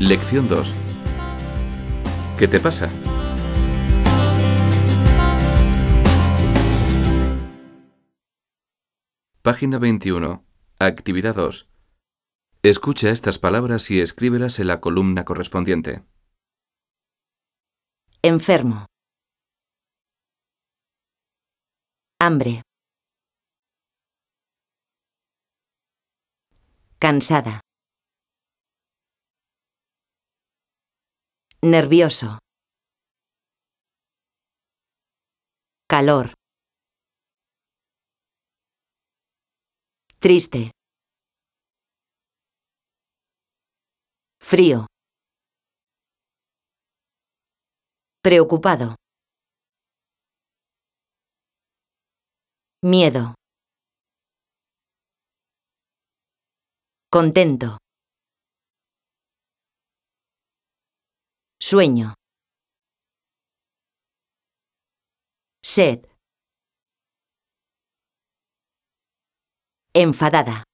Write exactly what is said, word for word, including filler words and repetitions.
Lección dos. ¿Qué te pasa? Página veintiuno. Actividad dos. Escucha estas palabras y escríbelas en la columna correspondiente. Enfermo. Hambre. Cansada. Nervioso. Calor. Triste. Frío. Preocupado. Miedo. Contento. Sueño. Sed. Enfadada.